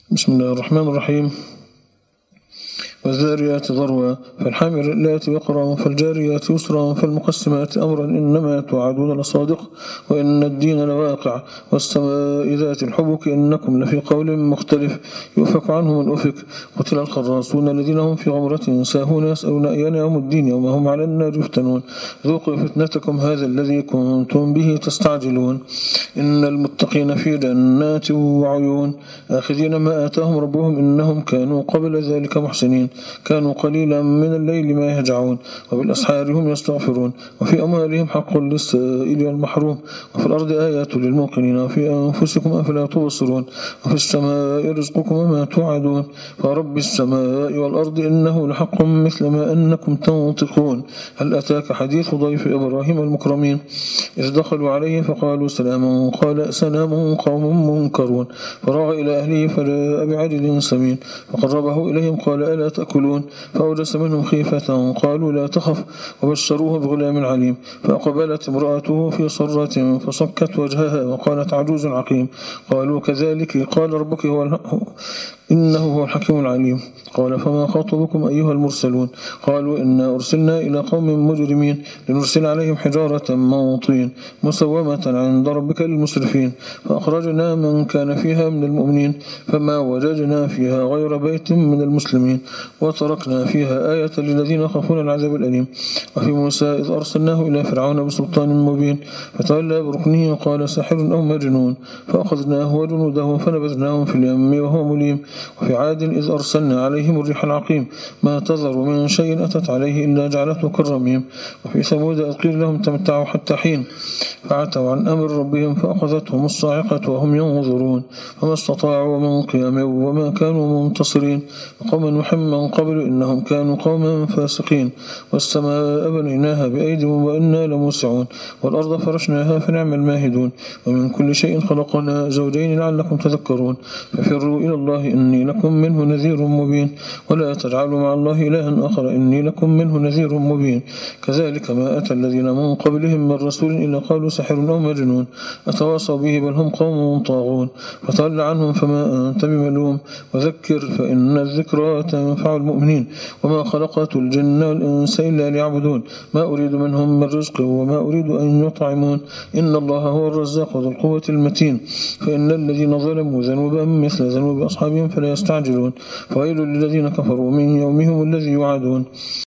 بسم الله الرحمن الرحيم. والذاريات ذروا فالحاملات وقرا فالجاريات يسرا فالمقسمات أمرا إنما توعدون لصادق وإن الدين لواقع والسماء ذات الحبك إنكم لفي قول مختلف يؤفك عنه من أفك قتل الخراصون الذين هم في غمرة ساهون يسألون أيان يوم الدين يوم هم على النار يفتنون ذوقوا فتنتكم هذا الذي كنتم به تستعجلون إن المتقين في جنات وعيون آخذين ما آتاهم ربهم إنهم كانوا قبل ذلك محسنين كانوا قليلا من الليل ما يهجعون وبالأسحار هم يستغفرون وفي أموالهم حق للسائل والمحروم وفي الأرض آيات للموقنين وفي أنفسكم أفلا تبصرون وفي السماء رزقكم وما توعدون فرب السماء والأرض إنه لحق مثل ما أنكم تنطقون هل أتاك حديث ضيف إبراهيم المكرمين إذ دخلوا عليه فقالوا سلاما قال سلام قوم منكرون فراغ إلى أهله فجاء بعجل سمين فقربه إليهم قال ألا تأكلون فأوجس منهم خيفة قالوا لا تخف وبشروه بغلام عليم فأقبلت امرأته في صرة فصكت وجهها وقالت عجوز عقيم قالوا كذلك قال ربك إنه هو الحكيم العليم قال فما خطبكم أيها المرسلون قالوا إنا أرسلنا إلى قوم مجرمين لنرسل عليهم حجارة من طين مسومة عند ربك للمسرفين فأخرجنا من كان فيها من المؤمنين فما وجدنا فيها غير بيت من المسلمين وتركنا فيها آية للذين يخافون العذاب الأليم وفي موسى إذ أرسلناه إلى فرعون بسلطان مبين فتولى بركنه وقال ساحر أو مجنون فأخذناه وجنوده فنبذناهم في اليم وهو مليم وفي عاد إذ أرسلنا عليهم الريح العقيم ما تذر من شيء أتت عليه إلا جعلته كالرميم وفي ثمود إذ قيل لهم تمتعوا حتى حين فعتوا عن أمر ربهم فأخذتهم الصاعقة وهم ينظرون فما استطاعوا من قيام وما كانوا منتصرين وقوم نوح من قبل إنهم كانوا قوما فاسقين والسماء بنيناها بأيد وإنا لموسعون والأرض فرشناها فنعم الماهدون ومن كل شيء خلقنا زوجين لعلكم تذكرون ففروا إلى الله إني لكم منه نذير مبين ولا تجعلوا مع الله إلها آخر إني لكم منه نذير مبين كذلك ما أتى الذين من قبلهم من رسول إلا قالوا سحر أو مجنون أتواصوا به بل هم قوم طاغون فتول عنهم فما أنت بملوم وذكر فإن الذكرى تنفع المؤمنين وما خلقت الجن والإنس إلا ليعبدون ما أريد منهم من رزق وما أريد أن يطعمون إن الله هو الرزاق ذو القوة المتين فإن الذين ظلموا ذنوبا مثل ذنوب أصحابهم فلا يستعجلون فويل للذين كفروا من يومهم الذي يوعدون